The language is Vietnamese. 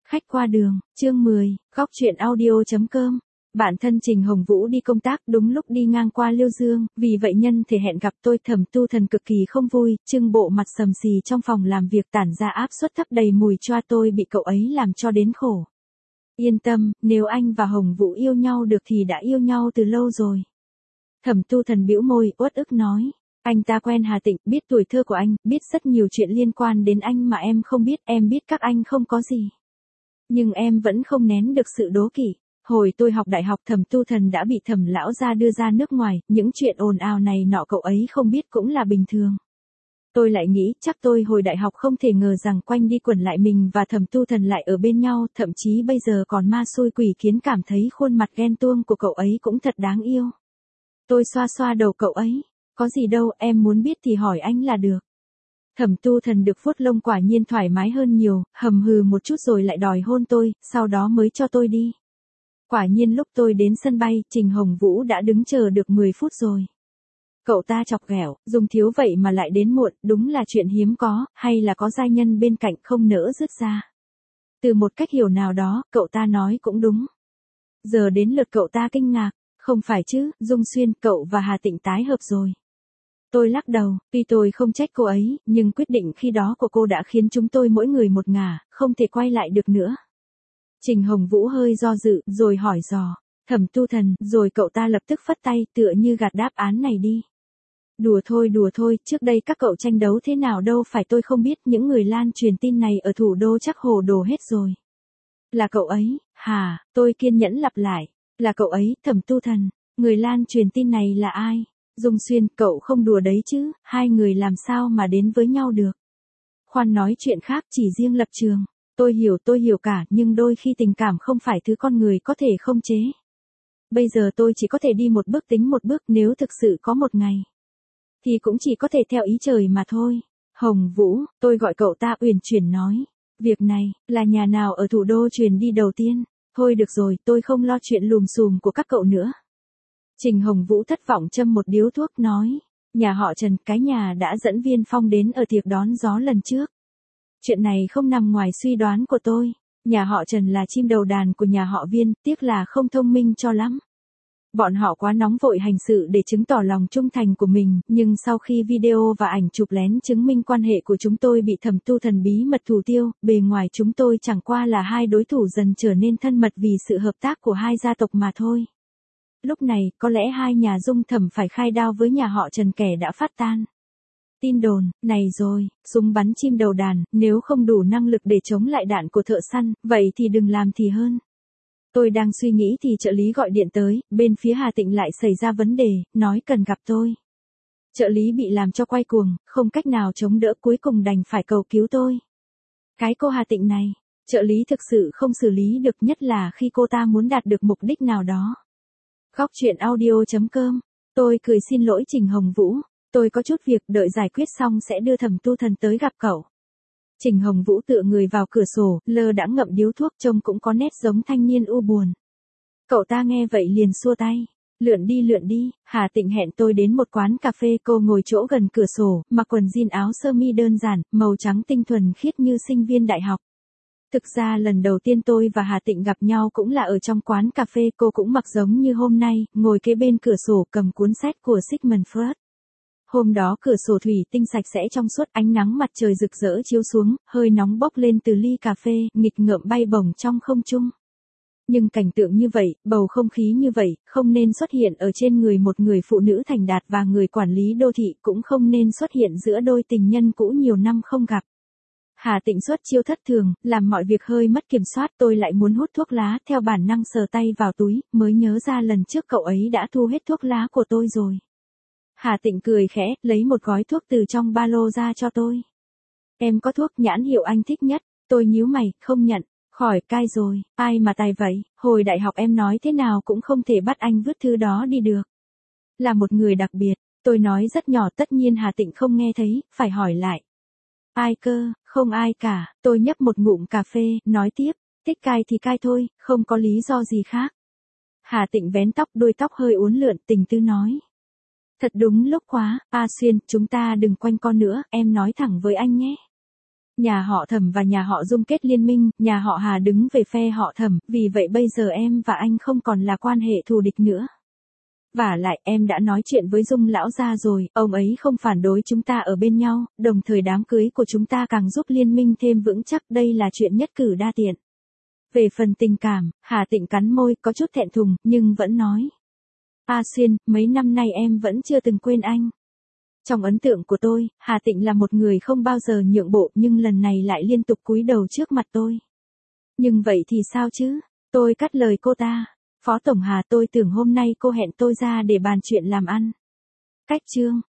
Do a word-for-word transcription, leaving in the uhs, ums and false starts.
Khách qua đường, chương mười, góc truyện audio.com. Bạn thân Trình Hồng Vũ đi công tác đúng lúc đi ngang qua Liêu Dương, vì vậy nhân thể hẹn gặp tôi. Thẩm Tu Thần cực kỳ không vui, trưng bộ mặt sầm xì trong phòng làm việc tản ra áp suất thấp đầy mùi choa, tôi bị cậu ấy làm cho đến khổ. Yên tâm, nếu anh và Hồng Vũ yêu nhau được thì đã yêu nhau từ lâu rồi. Thẩm Tu Thần bĩu môi, uất ức nói. Anh ta quen Hà Tịnh, biết tuổi thơ của anh, biết rất nhiều chuyện liên quan đến anh mà em không biết, em biết các anh không có gì. Nhưng em vẫn không nén được sự đố kỵ. Hồi tôi học đại học Thẩm Tu Thần đã bị Thẩm lão gia đưa ra nước ngoài, những chuyện ồn ào này nọ cậu ấy không biết cũng là bình thường. Tôi lại nghĩ chắc tôi hồi đại học không thể ngờ rằng quanh đi quẩn lại mình và Thẩm Tu Thần lại ở bên nhau, thậm chí bây giờ còn ma xui quỷ khiến, cảm thấy khuôn mặt ghen tuông của cậu ấy cũng thật đáng yêu. Tôi xoa xoa đầu cậu ấy, có gì đâu, em muốn biết thì hỏi anh là được. Thẩm Tu Thần được vuốt lông quả nhiên thoải mái hơn nhiều, hầm hừ một chút rồi lại đòi hôn tôi, sau đó mới cho tôi đi. Quả nhiên lúc tôi đến sân bay, Trình Hồng Vũ đã đứng chờ được mười phút rồi. Cậu ta chọc ghẹo, dùng thiếu vậy mà lại đến muộn, đúng là chuyện hiếm có, hay là có giai nhân bên cạnh không nỡ dứt ra. Từ một cách hiểu nào đó, cậu ta nói cũng đúng. Giờ đến lượt cậu ta kinh ngạc, không phải chứ, Dung Xuyên, cậu và Hà Tịnh tái hợp rồi. Tôi lắc đầu, tuy tôi không trách cô ấy, nhưng quyết định khi đó của cô đã khiến chúng tôi mỗi người một ngả, không thể quay lại được nữa. Trình Hồng Vũ hơi do dự, rồi hỏi dò, Thẩm Tu Thần, rồi cậu ta lập tức phất tay, tựa như gạt đáp án này đi. Đùa thôi đùa thôi, trước đây các cậu tranh đấu thế nào đâu phải tôi không biết, những người lan truyền tin này ở thủ đô chắc hồ đồ hết rồi. Là cậu ấy, hả, tôi kiên nhẫn lặp lại, là cậu ấy, Thẩm Tu Thần, người lan truyền tin này là ai? Dung Xuyên, cậu không đùa đấy chứ, hai người làm sao mà đến với nhau được. Khoan nói chuyện khác, chỉ riêng lập trường. Tôi hiểu tôi hiểu cả, nhưng đôi khi tình cảm không phải thứ con người có thể không chế. Bây giờ tôi chỉ có thể đi một bước tính một bước, nếu thực sự có một ngày. Thì cũng chỉ có thể theo ý trời mà thôi. Hồng Vũ, tôi gọi cậu ta uyển chuyển nói. Việc này, là nhà nào ở thủ đô truyền đi đầu tiên. Thôi được rồi, tôi không lo chuyện lùm xùm của các cậu nữa. Trình Hồng Vũ thất vọng châm một điếu thuốc nói. Nhà họ Trần, cái nhà đã dẫn Viên Phong đến ở tiệc đón gió lần trước. Chuyện này không nằm ngoài suy đoán của tôi. Nhà họ Trần là chim đầu đàn của nhà họ Viên, tiếc là không thông minh cho lắm. Bọn họ quá nóng vội hành sự để chứng tỏ lòng trung thành của mình, nhưng sau khi video và ảnh chụp lén chứng minh quan hệ của chúng tôi bị Thẩm Tu Thần bí mật thủ tiêu, bề ngoài chúng tôi chẳng qua là hai đối thủ dần trở nên thân mật vì sự hợp tác của hai gia tộc mà thôi. Lúc này, có lẽ hai nhà Dung Thẩm phải khai đao với nhà họ Trần, kẻ đã phát tan tin đồn, này rồi, súng bắn chim đầu đàn, nếu không đủ năng lực để chống lại đạn của thợ săn, vậy thì đừng làm thì hơn. Tôi đang suy nghĩ thì trợ lý gọi điện tới, bên phía Hà Tịnh lại xảy ra vấn đề, nói cần gặp tôi. Trợ lý bị làm cho quay cuồng, không cách nào chống đỡ, cuối cùng đành phải cầu cứu tôi. Cái cô Hà Tịnh này, trợ lý thực sự không xử lý được, nhất là khi cô ta muốn đạt được mục đích nào đó. Góc truyện audio.com. Tôi cười xin lỗi Trình Hồng Vũ. Tôi có chút việc, đợi giải quyết xong sẽ đưa Thẩm Tu Thần tới gặp cậu. Trình Hồng Vũ tựa người vào cửa sổ, lơ đãng ngậm điếu thuốc, trông cũng có nét giống thanh niên u buồn. Cậu ta nghe vậy liền xua tay. Lượn đi lượn đi, Hà Tịnh hẹn tôi đến một quán cà phê, cô ngồi chỗ gần cửa sổ, mặc quần jean áo sơ mi đơn giản, màu trắng tinh thuần khiết như sinh viên đại học. Thực ra lần đầu tiên tôi và Hà Tịnh gặp nhau cũng là ở trong quán cà phê, cô cũng mặc giống như hôm nay, ngồi kế bên cửa sổ cầm cuốn sách của Sigmund Freud. Hôm đó cửa sổ thủy tinh sạch sẽ trong suốt, ánh nắng mặt trời rực rỡ chiếu xuống, hơi nóng bốc lên từ ly cà phê, nghịch ngợm bay bổng trong không trung. Nhưng cảnh tượng như vậy, bầu không khí như vậy, không nên xuất hiện ở trên người một người phụ nữ thành đạt và người quản lý đô thị, cũng không nên xuất hiện giữa đôi tình nhân cũ nhiều năm không gặp. Hà Tịnh xuất chiêu thất thường, làm mọi việc hơi mất kiểm soát, tôi lại muốn hút thuốc lá, theo bản năng sờ tay vào túi, mới nhớ ra lần trước cậu ấy đã thu hết thuốc lá của tôi rồi. Hà Tịnh cười khẽ, lấy một gói thuốc từ trong ba lô ra cho tôi. Em có thuốc nhãn hiệu anh thích nhất, tôi nhíu mày, không nhận, khỏi cai rồi, ai mà tài vậy, hồi đại học em nói thế nào cũng không thể bắt anh vứt thứ đó đi được. Là một người đặc biệt, tôi nói rất nhỏ, tất nhiên Hà Tịnh không nghe thấy, phải hỏi lại. Ai cơ, không ai cả, tôi nhấp một ngụm cà phê, nói tiếp, thích cai thì cai thôi, không có lý do gì khác. Hà Tịnh vén tóc, đuôi tóc hơi uốn lượn, tình tư nói. Thật đúng lúc quá, A Xuyên, chúng ta đừng quanh co nữa, em nói thẳng với anh nhé. Nhà họ Thẩm và nhà họ Dung kết liên minh, nhà họ Hà đứng về phe họ Thẩm, vì vậy bây giờ em và anh không còn là quan hệ thù địch nữa. Vả lại em đã nói chuyện với Dung lão gia rồi, ông ấy không phản đối chúng ta ở bên nhau, đồng thời đám cưới của chúng ta càng giúp liên minh thêm vững chắc, đây là chuyện nhất cử đa tiện. Về phần tình cảm, Hà Tịnh cắn môi, có chút thẹn thùng, nhưng vẫn nói. A Xuyên, mấy năm nay em vẫn chưa từng quên anh. Trong ấn tượng của tôi, Hà Tịnh là một người không bao giờ nhượng bộ, nhưng lần này lại liên tục cúi đầu trước mặt tôi. Nhưng vậy thì sao chứ? Tôi cắt lời cô ta. Phó Tổng Hà, tôi tưởng hôm nay cô hẹn tôi ra để bàn chuyện làm ăn. Cách chương.